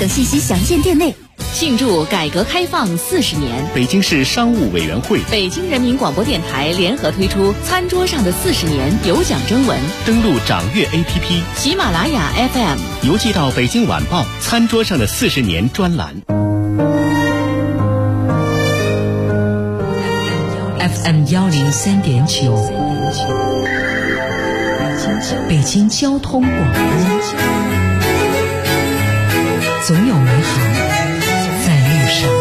等信息详见店内。 庆祝改革开放40年， 北京市商务委员会、 北京人民广播电台联合推出《餐桌上的40年》有奖征文。 登录掌阅 APP、 喜马拉雅 FM， 邮寄到《北京晚报》餐桌上的40年专栏。 FM 103.9，北京交通广播，总有美好在路上。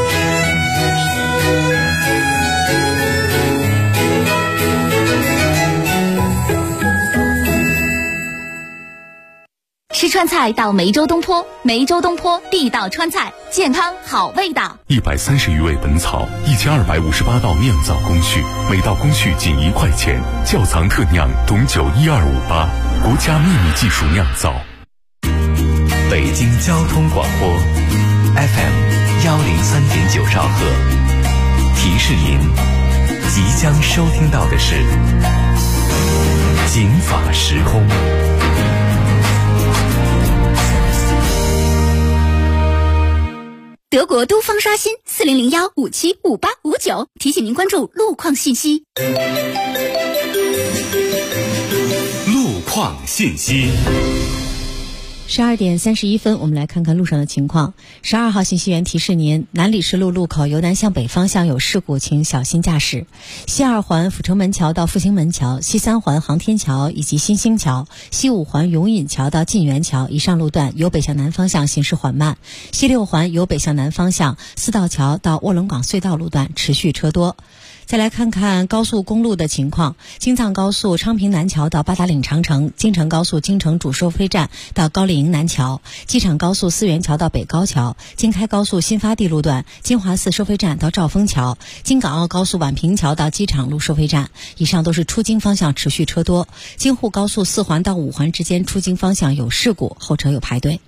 吃川菜到梅州东坡，梅州东坡地道川菜，健康好味道。 130余味本草，1258道酿造工序，每道工序仅1块钱。窖藏特酿董酒12588，国家秘密技术酿造。 北京交通广播 FM 103.9兆赫，提示您即将收听到的是警法时空。 德国都方刷新4001575859，提醒您关注路况信息。 路况信息。 12点31分，我们来看看路上的情况。12号信息员提示您，南礼士路路口由南向北方向有事故，请小心驾驶。西2环阜成门桥到复兴门桥，西3环航天桥以及新兴桥，西5环永隐桥到晋源桥以上路段由北向南方向行驶缓慢。西6环由北向南方向四道桥到卧龙岗隧道路段持续车多。再来看看高速公路的情况，京藏高速昌平南桥到八达岭长城，京承高速京承主收费站到高丽营南桥，机场高速思源桥到北高桥，京开高速新发地路段金华寺收费站到兆丰桥，京港澳高速宛平桥到机场路收费站，以上都是出京方向持续车多。京沪高速4环到5环之间出京方向有事故，后车有排队。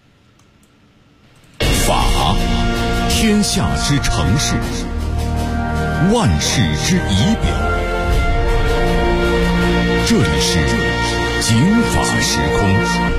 法，天下之城市，万世之仪表。这里是警法时空。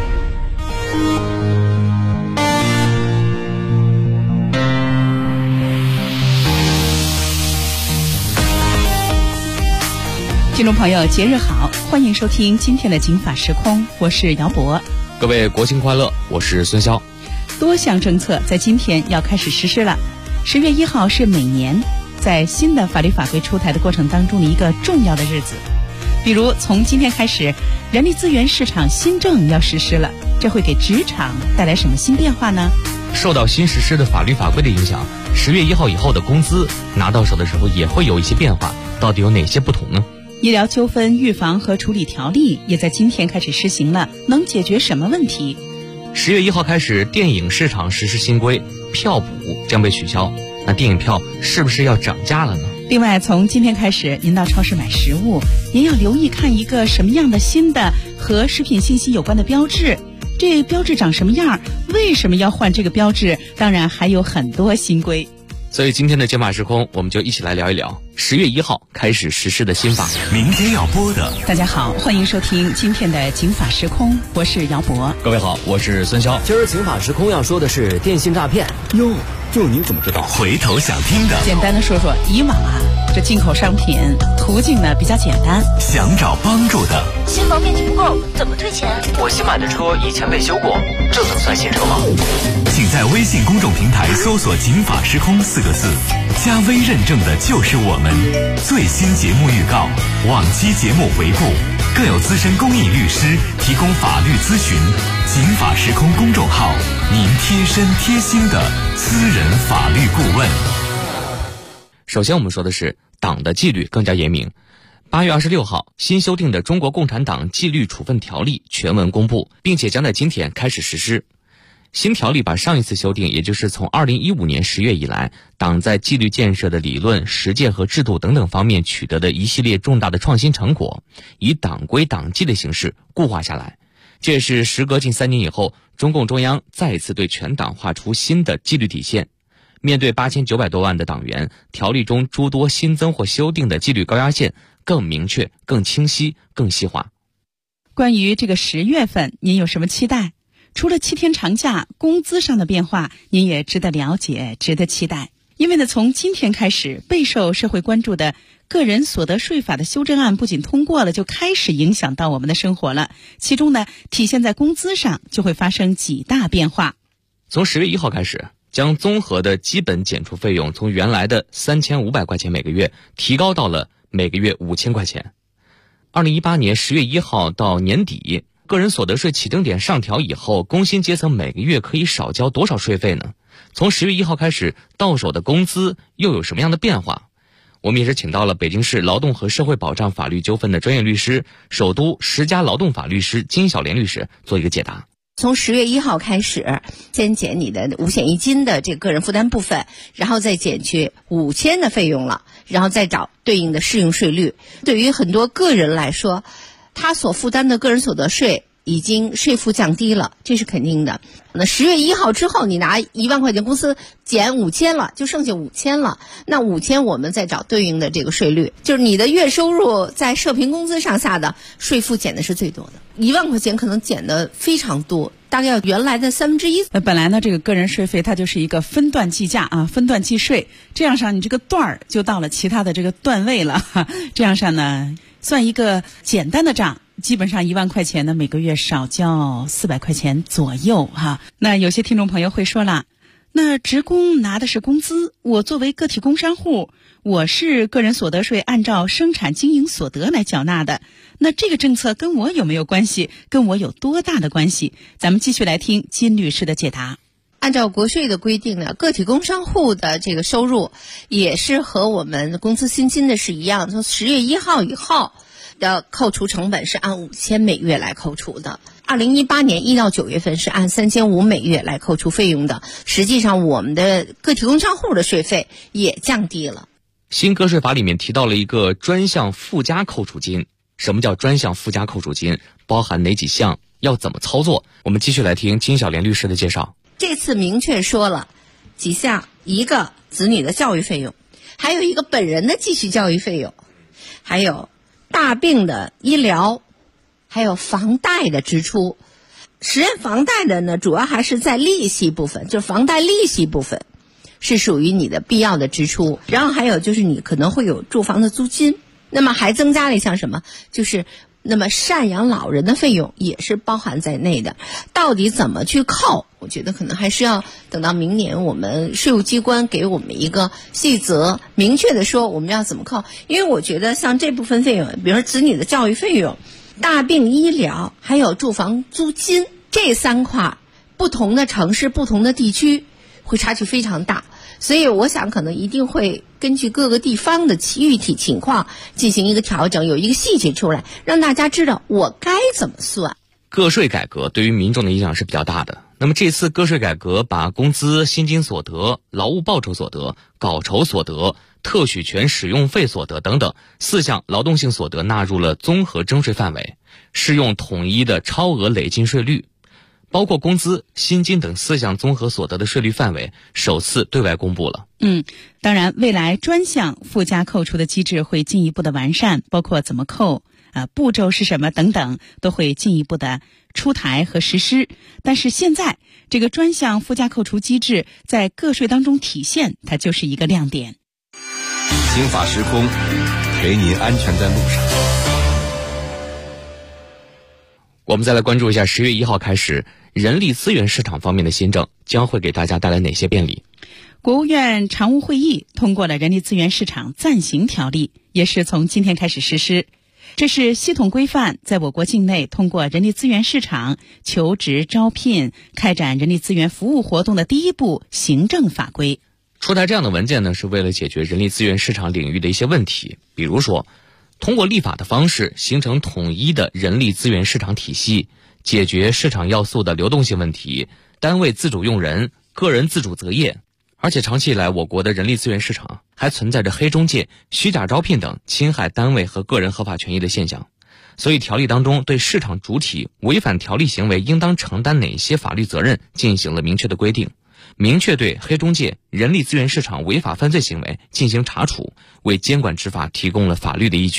听众朋友，节日好，欢迎收听今天的警法时空，我是姚博。 各位国庆快乐，我是孙潇。 多项政策在今天要开始实施了。10月1号是每年在新的法律法规出台的过程当中的一个重要的日子。比如从今天开始，人力资源市场新政要实施了，这会给职场带来什么新变化呢？ 受到新实施的法律法规的影响，10月1号以后的工资拿到手的时候也会有一些变化，到底有哪些不同呢？ 医疗纠纷预防和处理条例也在今天开始施行了，能解决什么问题 ？10月1号开始，电影市场实施新规，票补将被取消。那电影票是不是要涨价了呢？ 另外，从今天开始，您到超市买食物，您要留意看一个什么样的新的和食品信息有关的标志，这标志长什么样，为什么要换这个标志，当然还有很多新规。 所以今天的警法时空，我们就一起来聊一聊10月1号开始实施的新法。 明天要播的， 大家好，欢迎收听今天的警法时空，我是姚博。 各位好，我是孙潇。 今儿警法时空要说的是电信诈骗。 哟，这您怎么知道？回头想听的， 简单的说说，以往这进口商品途径呢比较简单， 想找帮助的， 新房面积不够怎么退钱？ 我新买的车以前被修过，这能算新车吗？ 请在微信公众平台搜索警法时空4个字，加微认证的就是我们。最新节目预告，往期节目回顾，更有资深公益律师提供法律咨询。警法时空公众号，您贴身贴心的私人法律顾问。 首先我们说的是党的纪律更加严明。8月26号，新修订的《中国共产党纪律处分条例》全文公布，并且将在今天开始实施。新条例把上一次修订，也就是从2015年10月以来，党在纪律建设的理论、实践和制度等等方面取得的一系列重大的创新成果，以党规党纪的形式固化下来。这也是时隔近3年以后，中共中央再一次对全党划出新的纪律底线。面对8900多万的党员，条例中诸多新增或修订的纪律高压线更明确、更清晰、更细化。 关于这个10月份，您有什么期待？ 除了7天长假，工资上的变化您也值得了解，值得期待。因为呢，从今天开始，备受社会关注的个人所得税法的修正案不仅通过了，就开始影响到我们的生活了。其中呢，体现在工资上就会发生几大变化。 从10月1号开始，将综合的基本减除费用从原来的3500块钱每个月提高到了每个月5000块钱。2018年10月1号到年底，个人所得税起征点上调以后，工薪阶层每个月可以少交多少税费呢？从10月1号开始到手的工资又有什么样的变化？我们也是请到了北京市劳动和社会保障法律纠纷的专业律师、首都10家劳动法律师金小莲律师做一个解答。 从10月1号开始，先减你的5险1金的这个个人负担部分，然后再减去5000的费用了，然后再找对应的适用税率。对于很多个人来说，他所负担的个人所得税已经税负降低了，这是肯定的。那10月1号之后，你拿1万块钱工资减5000了，就剩下5000了。那5000我们再找对应的这个税率，就是你的月收入在社平工资上下的税负减的是最多的，1万块钱可能减的非常多，大概要原来的1/3。 本来呢，这个个人税费它就是一个分段计价啊，分段计税，这样上你这个段儿就到了其他的这个段位了。这样上呢，算一个简单的账。基本上1万块钱呢，每个月少交400块钱左右哈。那有些听众朋友会说了，那职工拿的是工资，我作为个体工商户，我是个人所得税按照生产经营所得来缴纳的，那这个政策跟我有没有关系？跟我有多大的关系？咱们继续来听金律师的解答。 按照国税的规定呢，个体工商户的这个收入也是和我们工资薪金的是一样，从10月1号以后的扣除成本是按5000每月来扣除的。2018年1到9月份是按3500每月来扣除费用的。实际上我们的个体工商户的税费也降低了。 新个税法里面提到了一个专项附加扣除金。什么叫专项附加扣除金？包含哪几项？要怎么操作？我们继续来听金小莲律师的介绍。 这次明确说了几项，一个子女的教育费用，还有一个本人的继续教育费用，还有大病的医疗，还有房贷的支出。实验房贷的呢，主要还是在利息部分，就是房贷利息部分是属于你的必要的支出。然后还有就是你可能会有住房的租金，那么还增加了一项什么，就是那么赡养老人的费用也是包含在内的。到底怎么去扣，我觉得可能还是要等到明年我们税务机关给我们一个细则，明确的说我们要怎么扣。因为我觉得像这部分费用，比如说子女的教育费用、大病医疗还有住房租金，这3块不同的城市不同的地区会差距非常大，所以我想可能一定会根据各个地方的具体情况进行一个调整，有一个细节出来，让大家知道我该怎么算。 个税改革对于民众的影响是比较大的。那么这次个税改革把工资、薪金所得、劳务报酬所得、稿酬所得、特许权使用费所得等等4项劳动性所得纳入了综合征税范围，适用统一的超额累进税率。包括工资、薪金等4项综合所得的税率范围首次对外公布了。 当然未来专项附加扣除的机制会进一步的完善，包括怎么扣步骤是什么等等都会进一步的出台和实施。但是现在这个专项附加扣除机制在个税当中体现，它就是一个亮点。 刑法时空，陪您安全在路上。 我们再来关注一下10月1号开始人力资源市场方面的新政将会给大家带来哪些便利。 国务院常务会议通过了人力资源市场暂行条例，也是从今天开始实施。这是系统规范在我国境内通过人力资源市场求职招聘、开展人力资源服务活动的第一步行政法规。 出台这样的文件呢，是为了解决人力资源市场领域的一些问题，比如说通过立法的方式形成统一的人力资源市场体系，解决市场要素的流动性问题，单位自主用人、个人自主择业。而且长期以来，我国的人力资源市场还存在着黑中介、虚假招聘等侵害单位和个人合法权益的现象。所以条例当中对市场主体违反条例行为应当承担哪些法律责任进行了明确的规定，明确对黑中介、人力资源市场违法犯罪行为进行查处，为监管执法提供了法律的依据。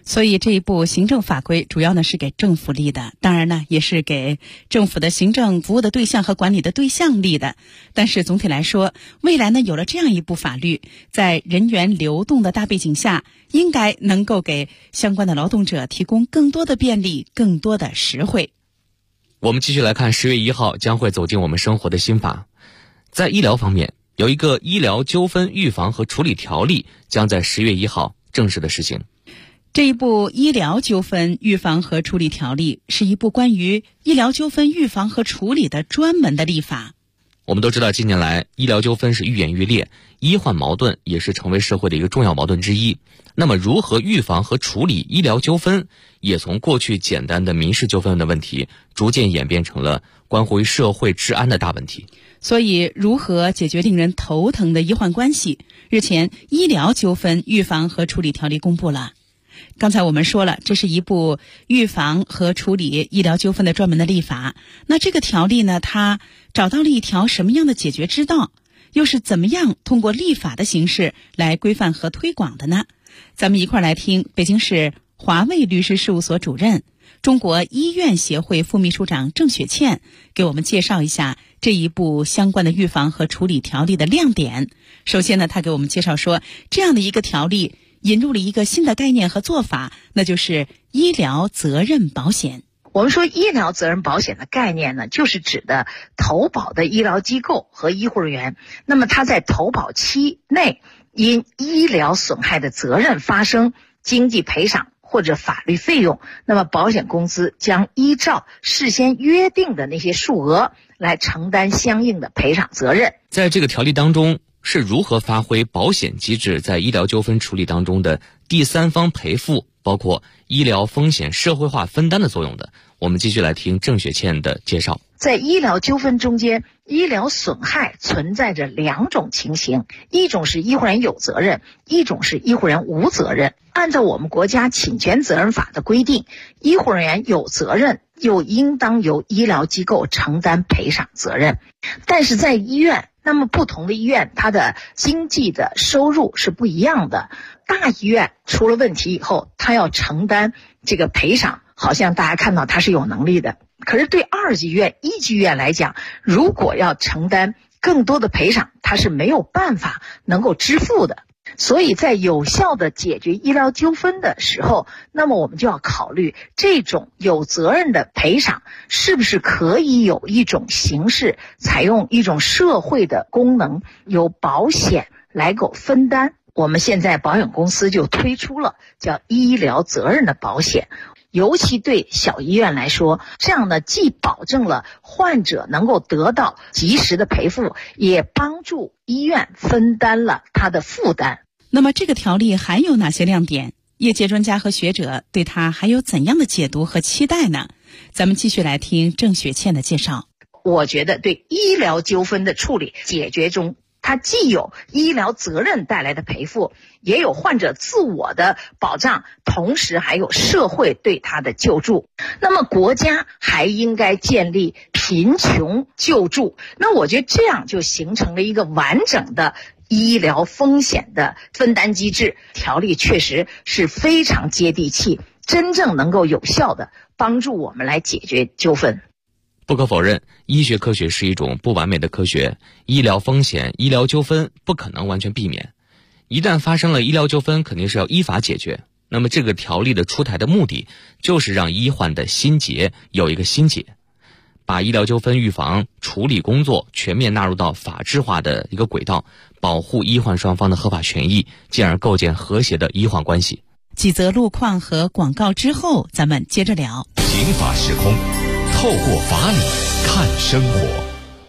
所以这一部行政法规主要呢是给政府立的，当然呢也是给政府的行政服务的对象和管理的对象立的。但是总体来说，未来呢有了这样一部法律，在人员流动的大背景下，应该能够给相关的劳动者提供更多的便利，更多的实惠。 我们继续来看10月1号将会走进我们生活的新法。在医疗方面，有一个医疗纠纷预防和处理条例将在10月1号正式的实行。 这一部医疗纠纷预防和处理条例是一部关于医疗纠纷预防和处理的专门的立法。 我们都知道，近年来医疗纠纷是愈演愈烈，医患矛盾也是成为社会的一个重要矛盾之一。那么如何预防和处理医疗纠纷，也从过去简单的民事纠纷的问题，逐渐演变成了关乎于社会治安的大问题。 所以如何解决令人头疼的医患关系，日前医疗纠纷预防和处理条例公布了。刚才我们说了，这是一部预防和处理医疗纠纷的专门的立法。那这个条例呢，它找到了一条什么样的解决之道，又是怎么样通过立法的形式来规范和推广的呢？咱们一块儿来听北京市华卫律师事务所主任、中国医院协会副秘书长郑雪倩给我们介绍一下这一部相关的预防和处理条例的亮点。首先呢，他给我们介绍说，这样的一个条例引入了一个新的概念和做法，那就是医疗责任保险。 我们说医疗责任保险的概念呢，就是指的投保的医疗机构和医护人员，那么他在投保期内因医疗损害的责任发生经济赔偿或者法律费用，那么保险公司将依照事先约定的那些数额来承担相应的赔偿责任。 在这个条例当中，是如何发挥保险机制在医疗纠纷处理当中的第三方赔付，包括医疗风险社会化分担的作用的？我们继续来听郑雪倩的介绍。 在医疗纠纷中间，医疗损害存在着两种情形，一种是医护人有责任，一种是医护人无责任。按照我们国家侵权责任法的规定，医护人员有责任，又应当由医疗机构承担赔偿责任。但是在医院，那么不同的医院它的经济的收入是不一样的。大医院出了问题以后，它要承担这个赔偿，好像大家看到它是有能力的。可是对二级医院、一级医院来讲，如果要承担更多的赔偿，它是没有办法能够支付的。所以在有效的解决医疗纠纷的时候，那么我们就要考虑这种有责任的赔偿是不是可以有一种形式，采用一种社会的功能，由保险来够分担。我们现在保险公司就推出了叫医疗责任的保险，尤其对小医院来说，这样呢既保证了患者能够得到及时的赔付，也帮助医院分担了他的负担。 那么这个条例还有哪些亮点？业界专家和学者对它还有怎样的解读和期待呢？咱们继续来听郑雪倩的介绍。 我觉得对医疗纠纷的处理解决中，它既有医疗责任带来的赔付，也有患者自我的保障，同时还有社会对他的救助。那么国家还应该建立贫穷救助，那我觉得这样就形成了一个完整的医疗风险的分担机制。条例确实是非常接地气，真正能够有效的帮助我们来解决纠纷。 不可否认，医学科学是一种不完美的科学，医疗风险、医疗纠纷不可能完全避免。一旦发生了医疗纠纷，肯定是要依法解决。那么这个条例的出台的目的，就是让医患的心结有一个心结，把医疗纠纷预防处理工作全面纳入到法治化的一个轨道，保护医患双方的合法权益，进而构建和谐的医患关系。 几则路况和广告之后，咱们接着聊。 刑法时空，透过法理看生活。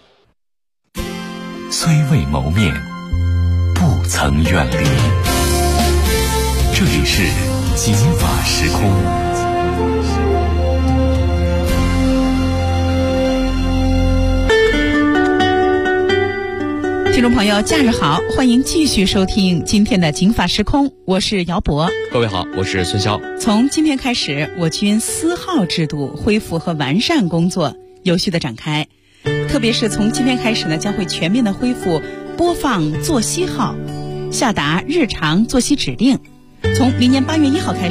虽未谋面，不曾远离。这里是刑法时空。 听众朋友，假日好，欢迎继续收听今天的《警法时空》，我是姚博。 各位好，我是孙潇。 从今天开始，我军司号制度恢复和完善工作有序的展开，特别是从今天开始呢，将会全面的恢复播放作息号，下达日常作息指令。从明年8月1号开始，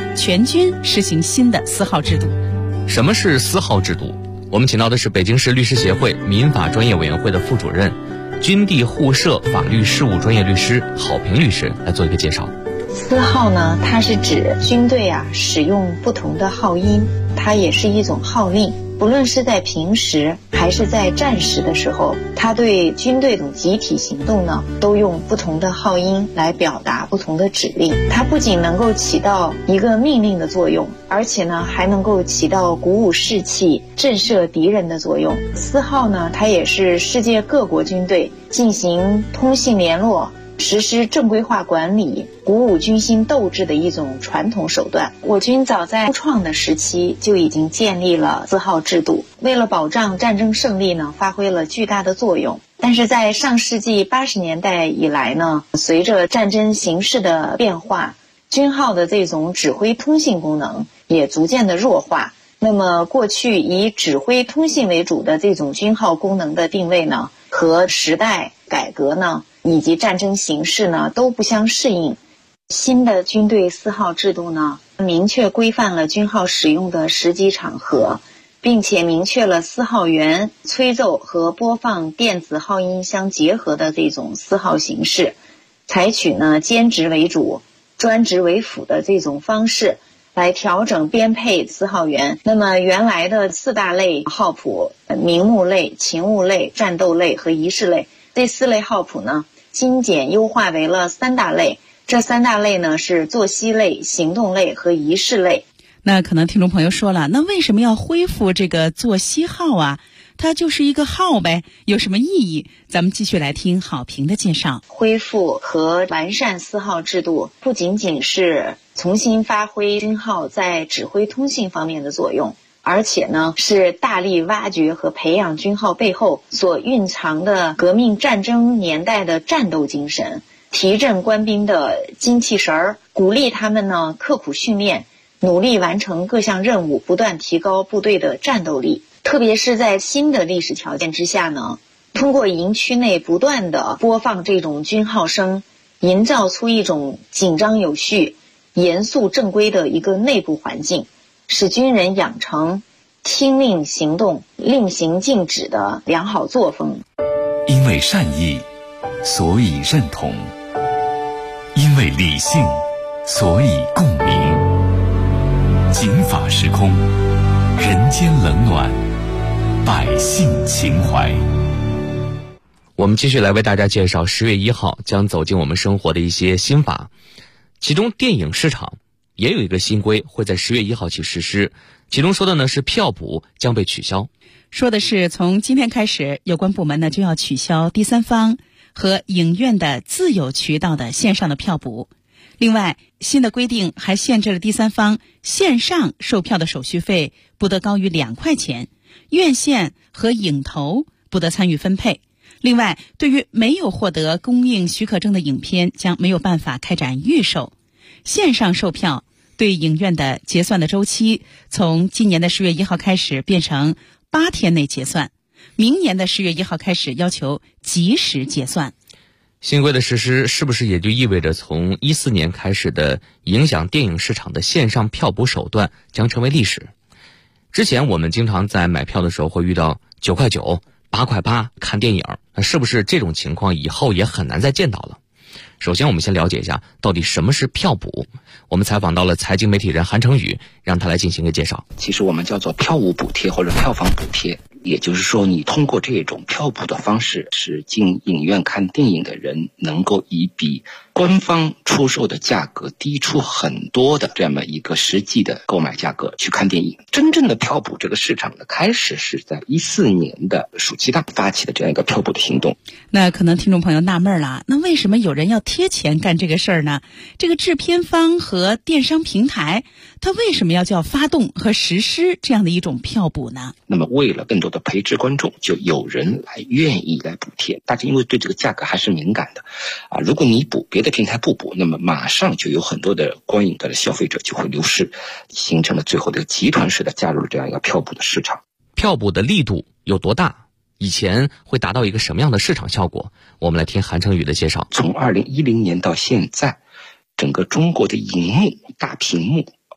全军实行新的4号制度。 什么是4号制度？我们请到的是北京市律师协会民法专业委员会的副主任、军地互设法律事务专业律师郝平律师来做一个介绍。 4号呢，它是指军队使用不同的号音，它也是一种号令。不论是在平时还是在战时的时候，它对军队的集体行动呢，都用不同的号音来表达不同的指令。它不仅能够起到一个命令的作用，而且呢，还能够起到鼓舞士气、震慑敌人的作用。4号呢，它也是世界各国军队进行通信联络、实施正规化管理、鼓舞军心斗志的一种传统手段。我军早在初创的时期就已经建立了4号制度，为了保障战争胜利呢，发挥了巨大的作用。但是在上世纪80年代以来呢，随着战争形势的变化，军号的这种指挥通信功能也逐渐的弱化。那么过去以指挥通信为主的这种军号功能的定位呢，和时代改革呢以及战争形势呢都不相适应。新的军队4号制度呢，明确规范了军号使用的时机场合，并且明确了4号元吹奏和播放电子号音相结合的这种4号形式，采取呢兼职为主、专职为辅的这种方式来调整编配4号元。那么原来的4大类号谱，名目类、勤务类、战斗类和仪式类，这4类号谱呢，精简优化为了3大类。这3大类呢是作息类、行动类和仪式类。 那可能听众朋友说了，那为什么要恢复这个作息号啊？它就是一个号呗，有什么意义？咱们继续来听郝平的介绍。 恢复和完善4号制度，不仅仅是重新发挥军号在指挥通信方面的作用，而且呢，是大力挖掘和培养军号背后所蕴藏的革命战争年代的战斗精神，提振官兵的精气神儿，鼓励他们呢刻苦训练，努力完成各项任务，不断提高部队的战斗力。特别是在新的历史条件之下呢，通过营区内不断的播放这种军号声，营造出一种紧张有序、严肃正规的一个内部环境，使军人养成听令行动、令行禁止的良好作风。 因为善意，所以认同；因为理性，所以共鸣。警法时空，人间冷暖，百姓情怀。 我们继续来为大家介绍10月1号将走进我们生活的一些新法，其中电影市场也有一个新规会在10月1号起实施，其中说的呢是票补将被取消。 说的是从今天开始，有关部门呢就要取消第三方和影院的自有渠道的线上的票补。另外，新的规定还限制了第三方线上售票的手续费不得高于2块钱，院线和影投不得参与分配。另外，对于没有获得供应许可证的影片将没有办法开展预售。线上售票对影院的结算的周期从今年的10月1号开始变成8天内结算，明年的10月1号开始要求及时结算。 新规的实施是不是也就意味着从14年开始的影响电影市场的线上票补手段将成为历史？之前我们经常在买票的时候会遇到9块9、8块8看电影，那是不是这种情况以后也很难再见到了？首先我们先了解一下到底什么是票补。我们采访到了财经媒体人韩成宇，让他来进行个介绍。 其实我们叫做票务补贴或者票房补贴，也就是说你通过这种票补的方式，使进影院看电影的人能够以比官方出售的价格低出很多的这么一个实际的购买价格去看电影。真正的票补这个市场的开始是在14年的暑期档发起的这样一个票补的行动。 那可能听众朋友纳闷了，那为什么有人要贴钱干这个事儿呢？这个制片方和电商平台，它为什么要叫发动和实施这样的一种票补呢？ 那么为了更多的培植观众，就有人来愿意来补贴。大家因为对这个价格还是敏感的如果你补，别的平台不补，那么马上就有很多的观影的消费者就会流失，形成了最后的集团式的加入了这样一个票补的市场。 票补的力度有多大？以前会达到一个什么样的市场效果？我们来听韩成宇的介绍。 从2010年到现在，整个中国的荧幕大屏幕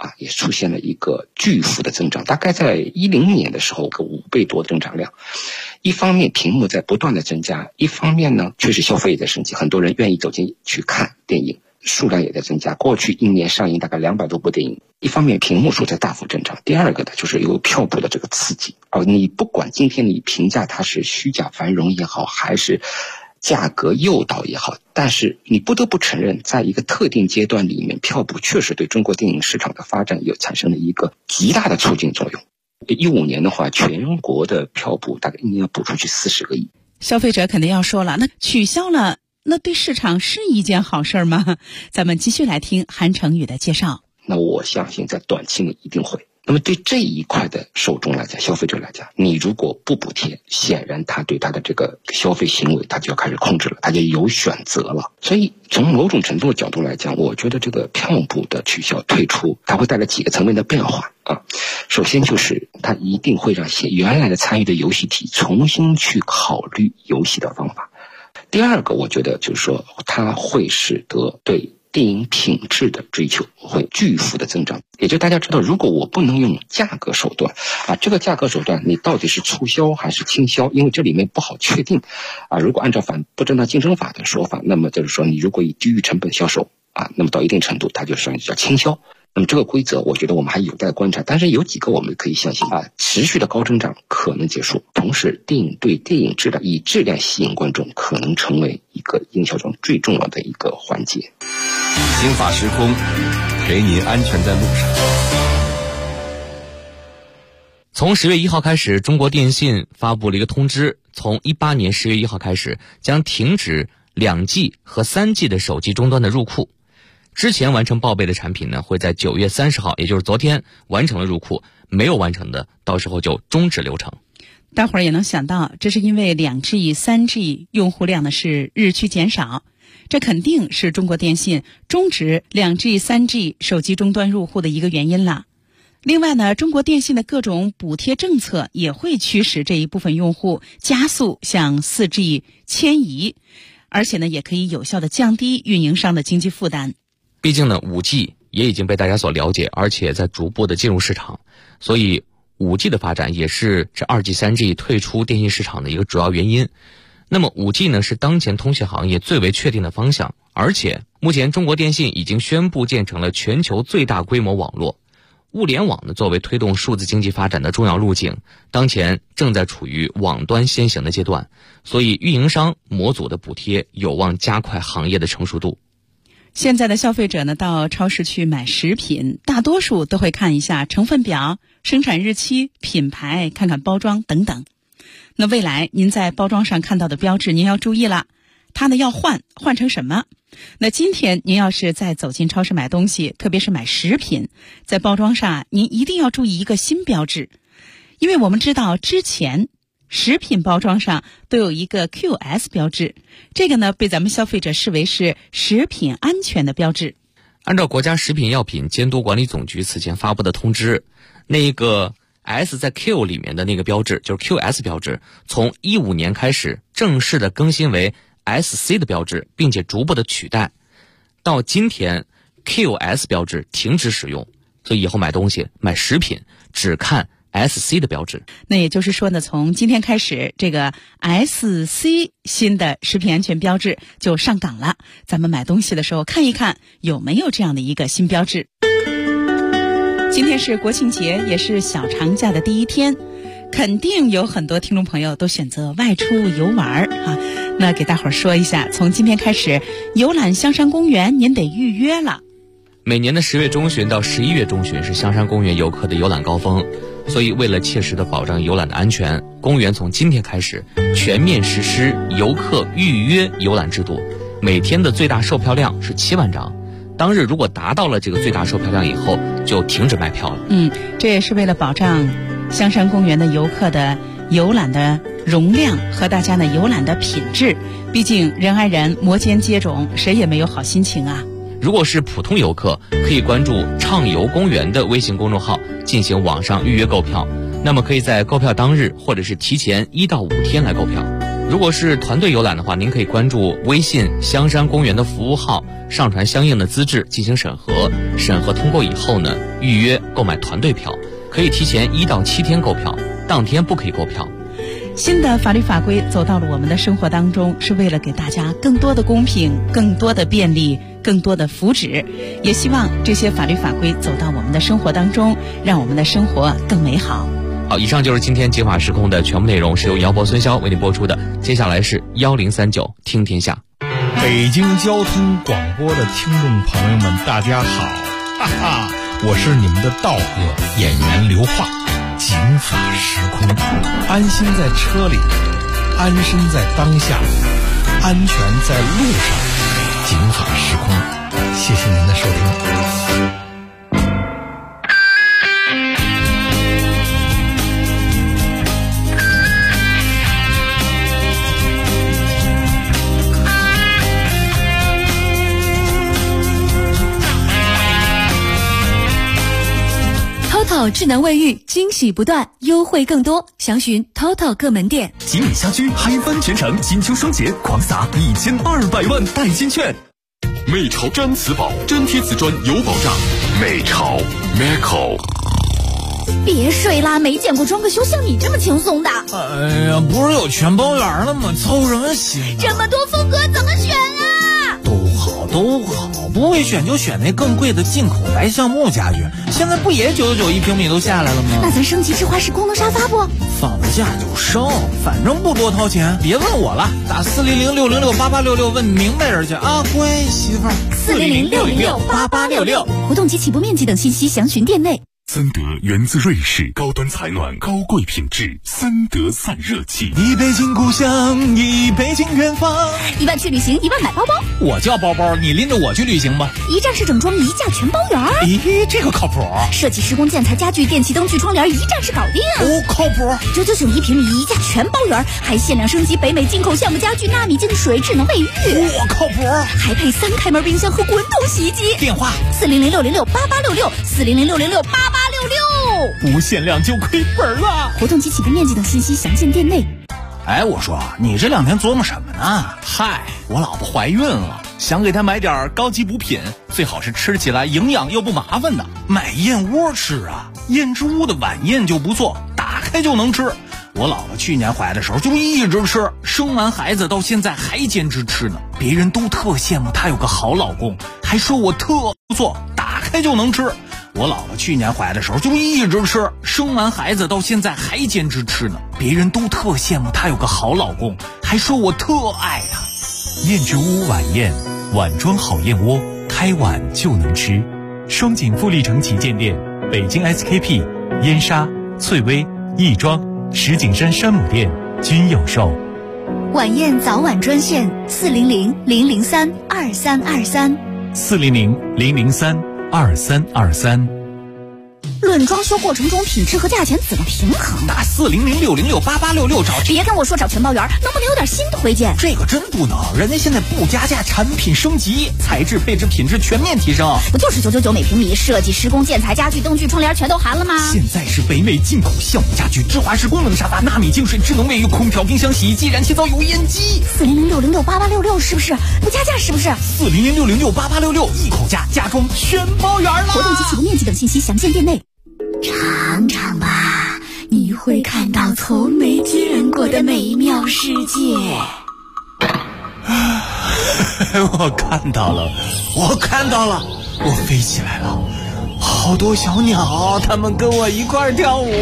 也出现了一个巨幅的增长，大概在2010年的时候个5倍多的增长量。一方面屏幕在不断的增加，一方面呢确实消费也在升级，很多人愿意走进去看电影，数量也在增加。过去一年上映大概200多部电影，一方面屏幕数在大幅增长，第二个呢就是有票补的这个刺激。你不管今天你评价它是虚假繁荣也好，还是价格诱导也好，但是你不得不承认，在一个特定阶段里面，票补确实对中国电影市场的发展有产生了一个极大的促进作用。15年的话，全国的票补大概一年要补出去40个亿。 消费者肯定要说了，那取消了，那对市场是一件好事吗？咱们继续来听韩成宇的介绍。 那我相信在短期内一定会。那么对这一块的受众来讲，消费者来讲，你如果不补贴，显然他对他的这个消费行为他就要开始控制了，他就有选择了。所以从某种程度的角度来讲，我觉得这个票补的取消退出，它会带来几个层面的变化首先就是它一定会让些原来的参与的游戏体重新去考虑游戏的方法。第二个，我觉得就是说它会使得对电影品质的追求会巨幅的增长。也就大家知道，如果我不能用价格手段这个价格手段你到底是促销还是倾销，因为这里面不好确定如果按照反不正当竞争法的说法，那么就是说你如果以低于成本销售那么到一定程度它就算叫倾销。那么这个规则我觉得我们还有待观察，但是有几个我们可以相信持续的高增长可能结束，同时电影对电影质量以质量吸引观众可能成为一个营销中最重要的一个环节。 新法时空，陪您安全在路上。 从10月1号开始，中国电信发布了一个通知，从18年10月1号开始将停止2G 和3G 的手机终端的入库。之前完成报备的产品呢，会在9月30号，也就是昨天完成了入库，没有完成的，到时候就终止流程。 大伙儿也能想到，这是因为2G、3G 用户量呢是日趋减少，这肯定是中国电信终止2G、3G 手机终端入户的一个原因了。另外呢，中国电信的各种补贴政策也会驱使这一部分用户加速向 4G 迁移，而且呢，也可以有效的降低运营商的经济负担。 毕竟呢 5G 也已经被大家所了解，而且在逐步的进入市场，所以 5G 的发展也是这 2G、3G 退出电信市场的一个主要原因。那么 5G 呢是当前通信行业最为确定的方向，而且目前中国电信已经宣布建成了全球最大规模网络。物联网呢作为推动数字经济发展的重要路径，当前正在处于网端先行的阶段，所以运营商模组的补贴有望加快行业的成熟度。 现在的消费者呢，到超市去买食品，大多数都会看一下成分表、生产日期、品牌，看看包装等等。那未来您在包装上看到的标志，您要注意了，它呢要换成什么？那今天您要是再走进超市买东西，特别是买食品，在包装上您一定要注意一个新标志，因为我们知道之前食品包装上都有一个 QS 标志，这个呢被咱们消费者视为是食品安全的标志。 按照国家食品药品监督管理总局此前发布的通知，那个 S 在 Q 里面的那个标志，就是 QS 标志，从15年开始正式的更新为 SC 的标志，并且逐步的取代。到今天 QS 标志停止使用，所以以后买东西买食品只看SC 的标志。 那也就是说呢，从今天开始，这个 SC 新的食品安全标志就上岗了。咱们买东西的时候看一看有没有这样的一个新标志。今天是国庆节，也是小长假的第一天，肯定有很多听众朋友都选择外出游玩那给大伙儿说一下，从今天开始，游览香山公园您得预约了。 每年的10月中旬到11月中旬是香山公园游客的游览高峰，所以为了切实的保障游览的安全，公园从今天开始全面实施游客预约游览制度，每天的最大售票量是7万张。当日如果达到了这个最大售票量以后，就停止卖票了。 这也是为了保障香山公园的游客的游览的容量和大家呢游览的品质。毕竟人挨人，摩肩接踵，谁也没有好心情啊。 如果是普通游客，可以关注畅游公园的微信公众号进行网上预约购票，那么可以在购票当日或者是提前1到5天来购票。 如果是团队游览的话，您可以关注微信香山公园的服务号，上传相应的资质进行审核，审核通过以后呢，预约购买团队票，可以提前1到7天购票，当天不可以购票。 新的法律法规走到了我们的生活当中，是为了给大家更多的公平、更多的便利、更多的福祉，也希望这些法律法规走到我们的生活当中，让我们的生活更美好。 好，以上就是今天警法时空的全部内容，是由姚博、孙潇为您播出的。接下来是1039听天下。 北京交通广播的听众朋友们，大家好，哈哈，我是你们的道哥演员刘化。警法时空，安心在车里，安身在当下，安全在路上。警法时空，谢谢您的收听。 TOTO 智能卫浴惊喜不断，优惠更多，详询 TOTO 各门店。 吉米家居嗨翻全城，金秋双节狂撒1200万代金券。美潮毡瓷宝，粘贴瓷砖有保障。美潮 Meco。 别睡啦，没见过装个修像你这么轻松的。 哎呀，不是有全包圆了吗？操什么心啊？ 这么多风格怎么选啊？ 都好，不会选就选那更贵的进口白橡木家具，现在不也9991平米都下来了吗？ 那咱升级智化式功能沙发不？ 放假就升，反正不多掏钱。别问我了，打400-606-8866问明白人去啊，乖媳妇儿。 400-606-8866，活动及起步面积等信息详询店内。 森德源自瑞士，高端采暖，高贵品质，森德散热器。 一杯敬故乡，一杯敬远方。 1万去旅行，1万买包包。 我叫包包，你拎着我去旅行吧。 一站式整装，一价全包圆。 咦，这个靠谱。 设计施工建材家具电器灯具窗帘一站式搞定。 哦，靠谱。 9991平米，一价全包圆，还限量升级北美进口橡木家具纳米净水智能卫浴。 我靠谱。 还配3开门冰箱和滚筒洗衣机。 电话 400-606-8866，400-606-8866。 不限量就亏本了。 活动及起步面积等信息详见店内。 哎，我说你这2天琢磨什么呢？嗨，我老婆怀孕了，想给她买点高级补品，最好是吃起来营养又不麻烦的。买燕窝吃啊，燕之屋的晚宴就不错，打开就能吃。我老婆去年怀的时候就一直吃，生完孩子到现在还坚持吃呢。别人都特羡慕她有个好老公，还说我特不错，打开就能吃。我老婆去年怀的时候就一直吃，生完孩子到现在还坚持吃呢。别人都特羡慕她有个好老公，还说我特爱她。 燕之屋晚宴，碗装好燕窝，开碗就能吃。双井富力城旗舰店、北京 SKP、燕莎、翠微、亦庄、石景山山姆店均有售。 晚宴早晚专线400-003-2323。 400-003-2323。 论装修过程中品质和价钱怎么平衡？ 打400-606-8866找。 别跟我说找全包圆，能不能有点新推荐？ 这个真不能，人家现在不加价，产品升级，材质、配置、品质全面提升。 不就是999每平米，设计、施工、建材、家具、灯具、窗帘全都含了吗？ 现在是北美进口橡木家具，智华式功能沙发，纳米净水、智能卫浴、空调、冰箱、洗衣机、燃气灶、油烟机。 400-606-8866是不是？不加价是不是 ？400-606-8866一口价，家装全包圆了。 活动及起步面积等信息详见店内。尝尝吧，你会看到从没见过的美妙世界。 我看到了，我飞起来了，好多小鸟，它们跟我一块跳舞。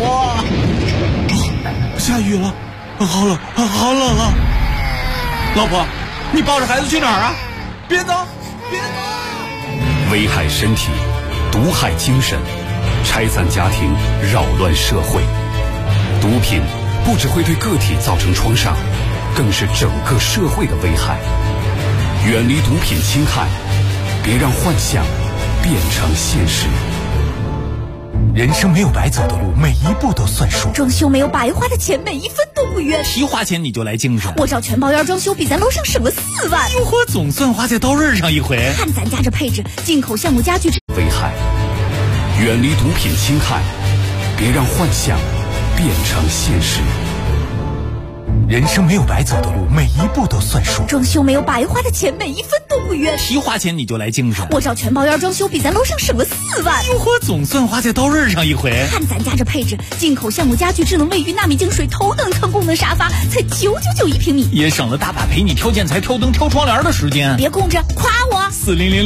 下雨了，好冷啊！老婆，你抱着孩子去哪儿啊？别走！ 危害身体，毒害精神，拆散家庭，扰乱社会。毒品不只会对个体造成创伤，更是整个社会的危害。远离毒品侵害，别让幻想变成现实。 人生没有白走的路，每一步都算数。 装修没有白花的钱，每一分都不冤。 提花钱你就来精神。 我找全包圆装修，比咱楼上省了4万。 哟呵，总算花在刀刃上一回。 看咱家这配置，进口橡木家具。 危害，远离毒品侵害，别让幻想变成现实。 人生没有白走的路，每一步都算数。 装修没有白花的钱，每一分都不冤。 一花钱你就来精神， 我找全包院装修，比咱楼上省了4万。 哟呵，总算花在刀刃上一回。 看咱家这配置，进口橡木家具、智能卫浴、纳米净水、头等舱功能沙发，才999一平米， 也省了大把陪你挑建材、挑灯、挑窗帘的时间。 别空着，夸我。 4000